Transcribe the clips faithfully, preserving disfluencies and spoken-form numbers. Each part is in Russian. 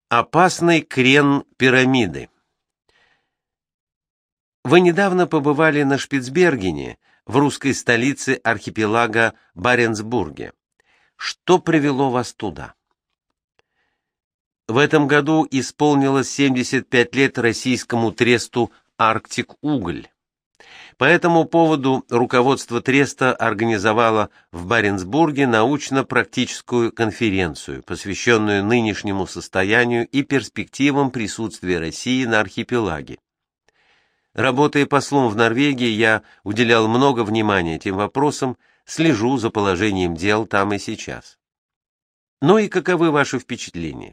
Опасный крен пирамиды. Вы недавно побывали на Шпицбергене, в русской столице архипелага Баренцбурге. Что привело вас туда? В этом году исполнилось семьдесят пять лет российскому тресту «Арктик-Уголь». По этому поводу руководство треста организовало в Баренцбурге научно-практическую конференцию, посвященную нынешнему состоянию и перспективам присутствия России на архипелаге. Работая послом в Норвегии, я уделял много внимания этим вопросам, слежу за положением дел там и сейчас. Ну и каковы ваши впечатления?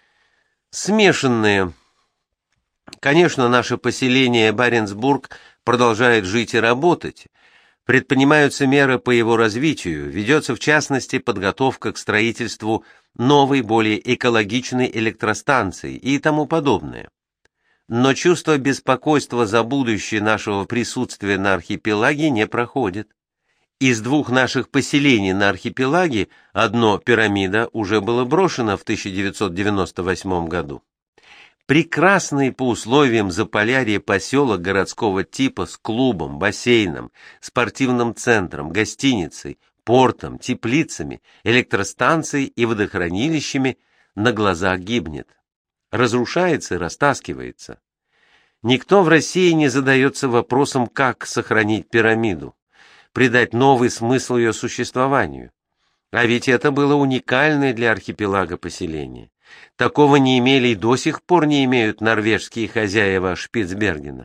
Смешанные. Конечно, наше поселение Баренцбург продолжает жить и работать. Предпринимаются меры по его развитию, ведется в частности подготовка к строительству новой, более экологичной электростанции и тому подобное. Но чувство беспокойства за будущее нашего присутствия на архипелаге не проходит. Из двух наших поселений на архипелаге одно, пирамида, уже было брошено в тысяча девятьсот девяносто восьмом году. Прекрасный по условиям Заполярья поселок городского типа с клубом, бассейном, спортивным центром, гостиницей, портом, теплицами, электростанцией и водохранилищами на глазах гибнет. Разрушается и растаскивается. Никто в России не задается вопросом, как сохранить пирамиду, придать новый смысл ее существованию. А ведь это было уникальное для архипелага поселение. Такого не имели и до сих пор не имеют норвежские хозяева Шпицбергена.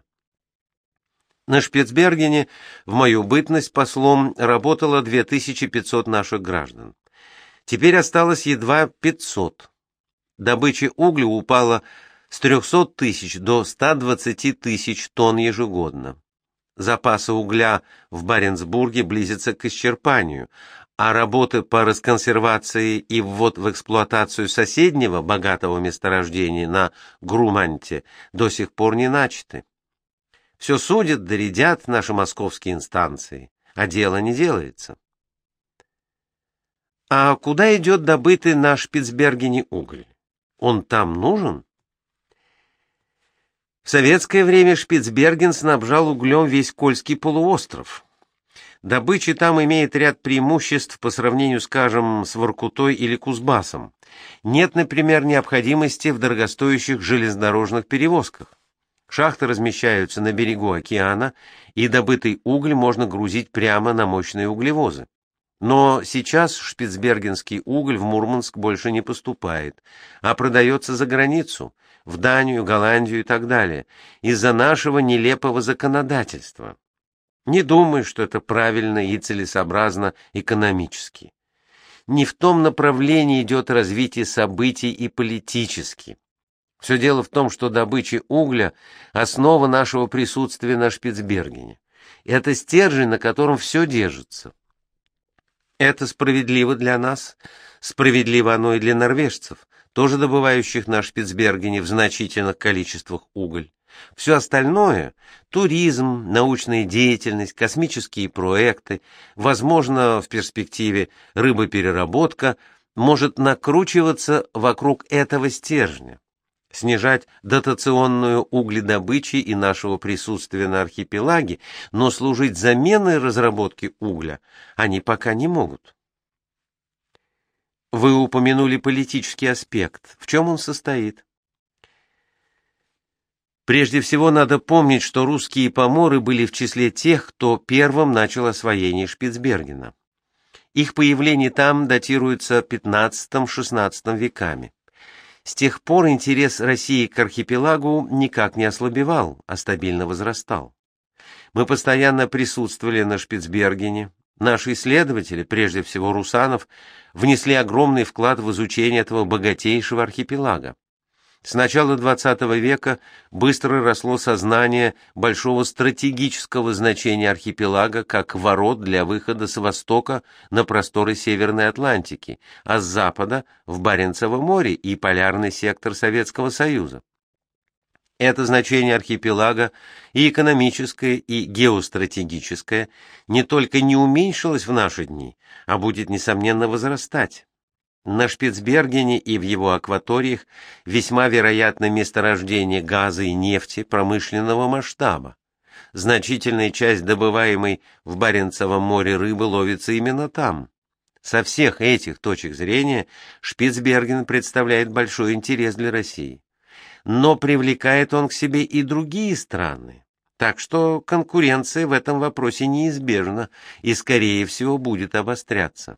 На Шпицбергене в мою бытность послом работало две тысячи пятьсот наших граждан. Теперь осталось едва пятьсот. Добыча угля упала с трехсот тысяч до ста двадцати тысяч тонн ежегодно. Запасы угля в Баренцбурге близятся к исчерпанию, а работы по расконсервации и ввод в эксплуатацию соседнего богатого месторождения на Груманте до сих пор не начаты. Все судят, доредят наши московские инстанции, а дело не делается. А куда идет добытый на Шпицбергене уголь? Он там нужен? В советское время Шпицберген снабжал углем весь Кольский полуостров. Добыча там имеет ряд преимуществ по сравнению, скажем, с Воркутой или Кузбассом. Нет, например, необходимости в дорогостоящих железнодорожных перевозках. Шахты размещаются на берегу океана, и добытый уголь можно грузить прямо на мощные углевозы. Но сейчас шпицбергенский уголь в Мурманск больше не поступает, а продается за границу, в Данию, Голландию и так далее, из-за нашего нелепого законодательства. Не думаю, что это правильно и целесообразно экономически. Не в том направлении идет развитие событий и политически. Все дело в том, что добыча угля – основа нашего присутствия на Шпицбергене. Это стержень, на котором все держится. Это справедливо для нас, справедливо оно и для норвежцев, тоже добывающих на Шпицбергене в значительных количествах уголь. Все остальное – туризм, научная деятельность, космические проекты, возможно, в перспективе рыбопереработка – может накручиваться вокруг этого стержня, снижать дотационную угледобычу и нашего присутствия на архипелаге, но служить заменой разработки угля они пока не могут. Вы упомянули политический аспект. В чем он состоит? Прежде всего, надо помнить, что русские поморы были в числе тех, кто первым начал освоение Шпицбергена. Их появление там датируется пятнадцатым-шестнадцатым веками. С тех пор интерес России к архипелагу никак не ослабевал, а стабильно возрастал. Мы постоянно присутствовали на Шпицбергене. Наши исследователи, прежде всего Русанов, внесли огромный вклад в изучение этого богатейшего архипелага. С начала двадцатого века быстро росло сознание большого стратегического значения архипелага как ворот для выхода с востока на просторы Северной Атлантики, а с запада в Баренцево море и полярный сектор Советского Союза. Это значение архипелага, и экономическое, и геостратегическое, не только не уменьшилось в наши дни, а будет, несомненно, возрастать. На Шпицбергене и в его акваториях весьма вероятно месторождение газа и нефти промышленного масштаба. Значительная часть добываемой в Баренцевом море рыбы ловится именно там. Со всех этих точек зрения Шпицберген представляет большой интерес для России. Но привлекает он к себе и другие страны, так что конкуренция в этом вопросе неизбежна и, скорее всего, будет обостряться.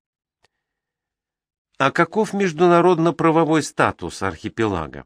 А каков международно-правовой статус архипелага?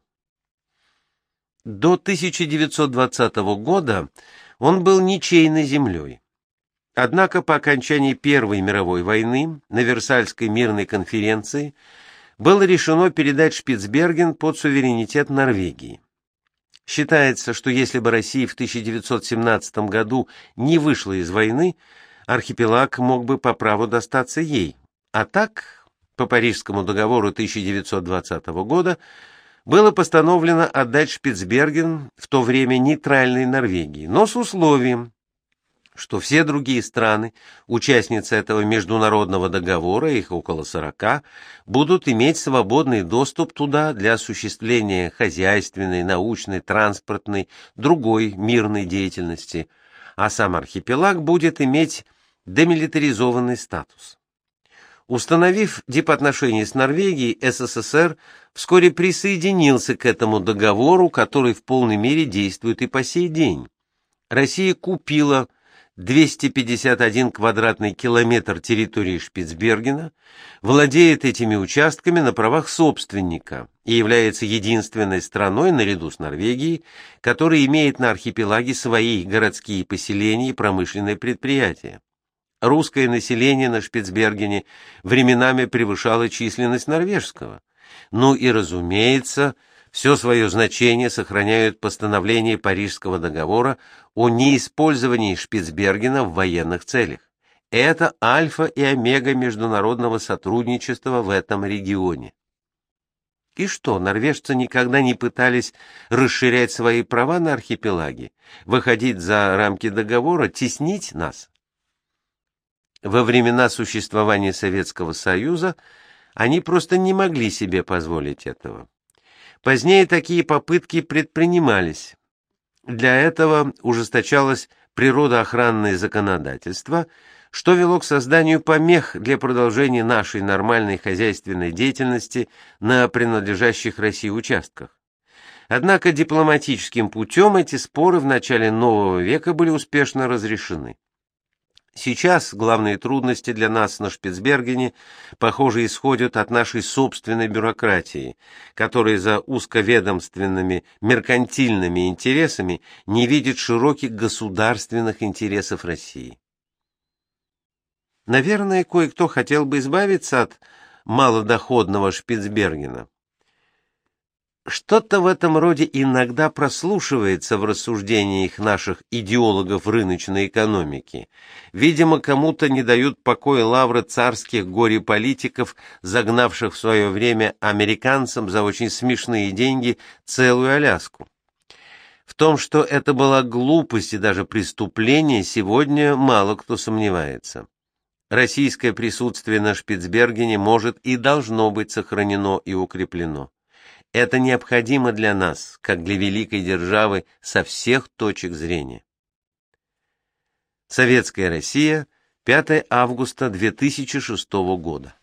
До тысяча девятьсот двадцатого года он был ничейной землей. Однако по окончании Первой мировой войны на Версальской мирной конференции было решено передать Шпицберген под суверенитет Норвегии. Считается, что если бы Россия в тысяча девятьсот семнадцатом году не вышла из войны, архипелаг мог бы по праву достаться ей. А так, по Парижскому договору тысяча девятьсот двадцатого года, было постановлено отдать Шпицберген в то время нейтральной Норвегии, но с условием, что все другие страны, участницы этого международного договора, их около сорока, будут иметь свободный доступ туда для осуществления хозяйственной, научной, транспортной, другой мирной деятельности, а сам архипелаг будет иметь демилитаризованный статус. Установив дипотношения с Норвегией, СССР вскоре присоединился к этому договору, который в полной мере действует и по сей день. Россия купила двести пятьдесят один квадратный километр территории Шпицбергена, владеет этими участками на правах собственника и является единственной страной, наряду с Норвегией, которая имеет на архипелаге свои городские поселения и промышленные предприятия. Русское население на Шпицбергене временами превышало численность норвежского. Ну и, разумеется, все свое значение сохраняют постановления Парижского договора о неиспользовании Шпицбергена в военных целях. Это альфа и омега международного сотрудничества в этом регионе. И что, норвежцы никогда не пытались расширять свои права на архипелаге, выходить за рамки договора, теснить нас? Во времена существования Советского Союза они просто не могли себе позволить этого. Позднее такие попытки предпринимались. Для этого ужесточалось природоохранное законодательство, что вело к созданию помех для продолжения нашей нормальной хозяйственной деятельности на принадлежащих России участках. Однако дипломатическим путем эти споры в начале нового века были успешно разрешены. Сейчас главные трудности для нас на Шпицбергене, похоже, исходят от нашей собственной бюрократии, которая за узковедомственными меркантильными интересами не видит широких государственных интересов России. Наверное, кое-кто хотел бы избавиться от малодоходного Шпицбергена. Что-то в этом роде иногда прослушивается в рассуждениях наших идеологов рыночной экономики. Видимо, кому-то не дают покоя лавры царских горе-политиков, загнавших в свое время американцам за очень смешные деньги целую Аляску. В том, что это была глупость и даже преступление, сегодня мало кто сомневается. Российское присутствие на Шпицбергене может и должно быть сохранено и укреплено. Это необходимо для нас, как для великой державы, со всех точек зрения. Советская Россия, пятое августа две тысячи шестого года.